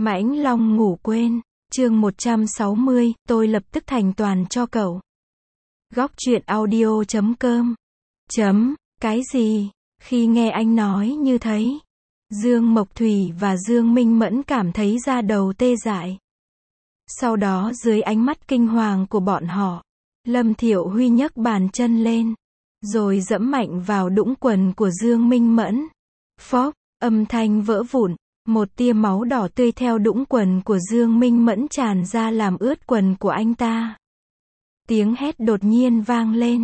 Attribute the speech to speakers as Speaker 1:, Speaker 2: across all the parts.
Speaker 1: Mãnh Long ngủ quên, chương 160, tôi lập tức thành toàn cho cậu. Góc truyện audio.com. Cái gì? Khi nghe anh nói như thấy, Dương Mộc Thủy và Dương Minh Mẫn cảm thấy da đầu tê dại. Sau đó dưới ánh mắt kinh hoàng của bọn họ, Lâm Thiệu Huy nhấc bàn chân lên, rồi giẫm mạnh vào đũng quần của Dương Minh Mẫn. Phốc, âm thanh vỡ vụn, một tia máu đỏ tươi theo đũng quần của Dương Minh Mẫn tràn ra làm ướt quần của anh ta. Tiếng hét đột nhiên vang lên.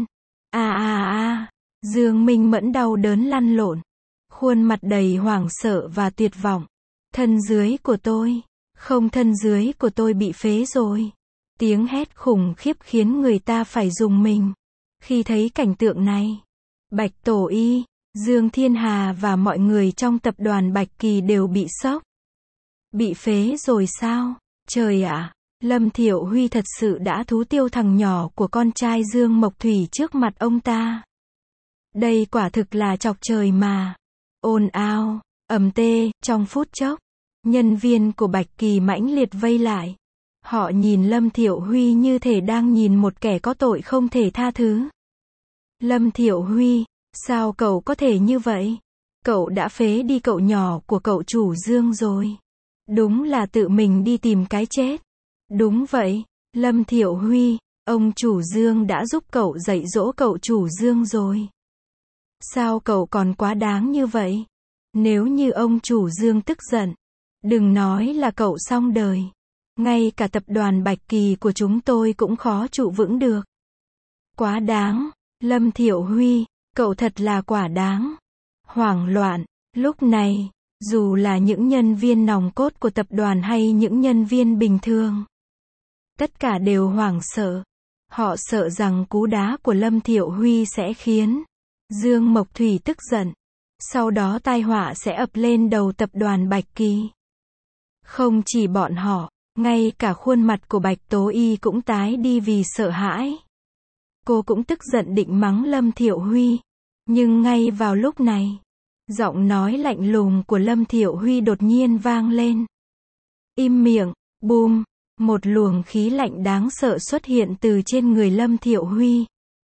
Speaker 1: Dương Minh Mẫn đau đớn lăn lộn, khuôn mặt đầy hoảng sợ và tuyệt vọng. Thân dưới của tôi, không, thân dưới của tôi bị phế rồi. Tiếng hét khủng khiếp khiến người ta phải rùng mình. Khi thấy cảnh tượng này, Bạch Tổ Y, Dương Thiên Hà và mọi người trong tập đoàn Bạch Kỳ đều bị sốc. Bị phế rồi sao? Trời ạ! Lâm Thiệu Huy thật sự đã thú tiêu thằng nhỏ của con trai Dương Mộc Thủy trước mặt ông ta. Đây quả thực là chọc trời mà. Ồn ào, ầm tê, trong phút chốc, nhân viên của Bạch Kỳ mãnh liệt vây lại. Họ nhìn Lâm Thiệu Huy như thể đang nhìn một kẻ có tội không thể tha thứ. Lâm Thiệu Huy, sao cậu có thể như vậy? Cậu đã phế đi cậu nhỏ của cậu chủ Dương rồi. Đúng là tự mình đi tìm cái chết. Đúng vậy, Lâm Thiệu Huy, ông chủ Dương đã giúp cậu dạy dỗ cậu chủ Dương rồi. Sao cậu còn quá đáng như vậy? Nếu như ông chủ Dương tức giận, đừng nói là cậu xong đời. Ngay cả tập đoàn Bạch Kỳ của chúng tôi cũng khó trụ vững được. Quá đáng, Lâm Thiệu Huy, cậu thật là quả đáng. Hoảng loạn, lúc này, dù là những nhân viên nòng cốt của tập đoàn hay những nhân viên bình thường, tất cả đều hoảng sợ. Họ sợ rằng cú đá của Lâm Thiệu Huy sẽ khiến Dương Mộc Thủy tức giận. Sau đó tai họa sẽ ập lên đầu tập đoàn Bạch Kỳ. Không chỉ bọn họ, ngay cả khuôn mặt của Bạch Tố Y cũng tái đi vì sợ hãi. Cô cũng tức giận định mắng Lâm Thiệu Huy. Nhưng ngay vào lúc này, giọng nói lạnh lùng của Lâm Thiệu Huy đột nhiên vang lên. Im miệng, bùm, một luồng khí lạnh đáng sợ xuất hiện từ trên người Lâm Thiệu Huy,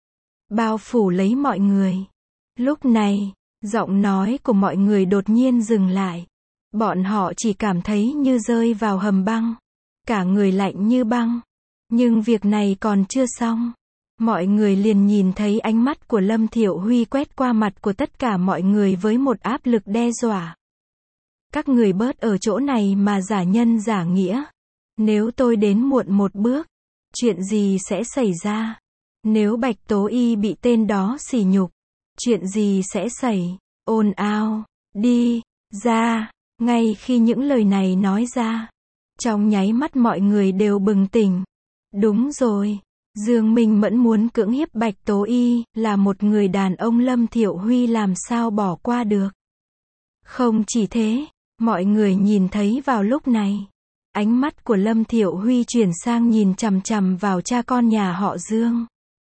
Speaker 1: bao phủ lấy mọi người. Lúc này, giọng nói của mọi người đột nhiên dừng lại. Bọn họ chỉ cảm thấy như rơi vào hầm băng. Cả người lạnh như băng. Nhưng việc này còn chưa xong. Mọi người liền nhìn thấy ánh mắt của Lâm Thiệu Huy quét qua mặt của tất cả mọi người với một áp lực đe dọa. Các người bớt ở chỗ này mà giả nhân giả nghĩa. Nếu tôi đến muộn một bước, chuyện gì sẽ xảy ra? Nếu Bạch Tố Y bị tên đó sỉ nhục, chuyện gì sẽ xảy? Ồn ào, đi, ra. Ngay khi những lời này nói ra, trong nháy mắt mọi người đều bừng tỉnh. Đúng rồi, Dương Minh Mẫn muốn cưỡng hiếp Bạch Tố Y, là một người đàn ông Lâm Thiệu Huy làm sao bỏ qua được. Không chỉ thế, mọi người nhìn thấy vào lúc này, ánh mắt của Lâm Thiệu Huy chuyển sang nhìn chằm chằm vào cha con nhà họ Dương.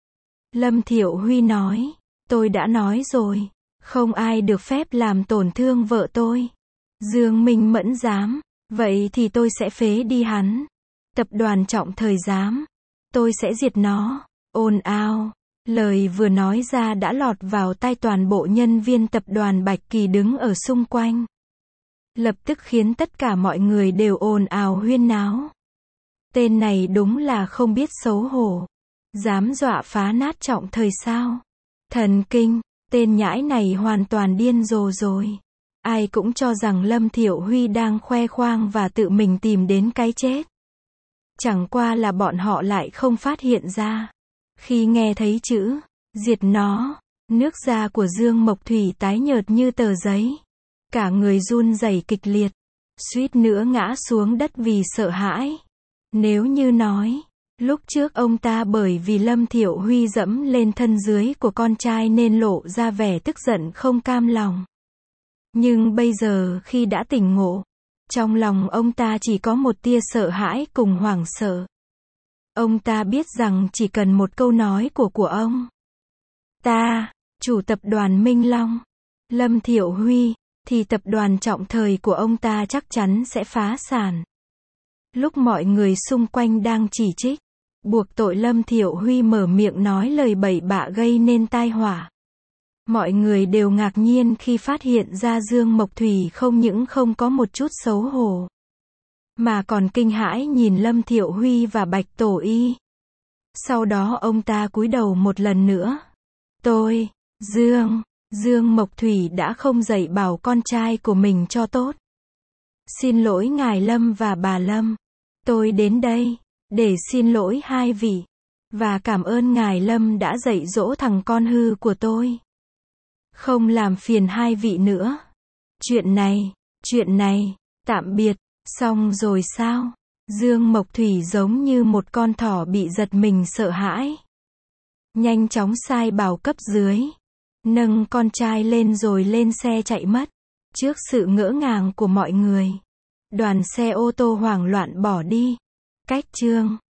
Speaker 1: Lâm Thiệu Huy nói, tôi đã nói rồi, không ai được phép làm tổn thương vợ tôi. Dương Minh Mẫn dám, vậy thì tôi sẽ phế đi hắn. Tập đoàn Trọng Thời dám, tôi sẽ diệt nó. Ồn ào, lời vừa nói ra đã lọt vào tai toàn bộ nhân viên tập đoàn Bạch Kỳ đứng ở xung quanh. Lập tức khiến tất cả mọi người đều ồn ào huyên náo. Tên này đúng là không biết xấu hổ. Dám dọa phá nát Trọng Thời sao? Thần kinh, tên nhãi này hoàn toàn điên rồ rồi. Ai cũng cho rằng Lâm Thiệu Huy đang khoe khoang và tự mình tìm đến cái chết. Chẳng qua là bọn họ lại không phát hiện ra. Khi nghe thấy chữ diệt nó, nước da của Dương Mộc Thủy tái nhợt như tờ giấy. Cả người run rẩy kịch liệt, suýt nữa ngã xuống đất vì sợ hãi. Nếu như nói, lúc trước ông ta bởi vì Lâm Thiệu Huy dẫm lên thân dưới của con trai nên lộ ra vẻ tức giận không cam lòng. Nhưng bây giờ khi đã tỉnh ngộ, trong lòng ông ta chỉ có một tia sợ hãi cùng hoảng sợ. Ông ta biết rằng chỉ cần một câu nói của ông ta, chủ tập đoàn Minh Long, Lâm Thiệu Huy, thì tập đoàn Trọng Thời của ông ta chắc chắn sẽ phá sản. Lúc mọi người xung quanh đang chỉ trích, buộc tội Lâm Thiệu Huy mở miệng nói lời bậy bạ gây nên tai họa. Mọi người đều ngạc nhiên khi phát hiện ra Dương Mộc Thủy không những không có một chút xấu hổ, mà còn kinh hãi nhìn Lâm Thiệu Huy và Bạch Tổ Y. Sau đó ông ta cúi đầu một lần nữa. Tôi, Dương Mộc Thủy đã không dạy bảo con trai của mình cho tốt. Xin lỗi ngài Lâm và bà Lâm. Tôi đến đây để xin lỗi hai vị, và cảm ơn ngài Lâm đã dạy dỗ thằng con hư của tôi. Không làm phiền hai vị nữa. Chuyện này, tạm biệt. Xong rồi sao? Dương Mộc Thủy giống như một con thỏ bị giật mình sợ hãi. Nhanh chóng sai bảo cấp dưới, nâng con trai lên rồi lên xe chạy mất. Trước sự ngỡ ngàng của mọi người, đoàn xe ô tô hoảng loạn bỏ đi. Cách chương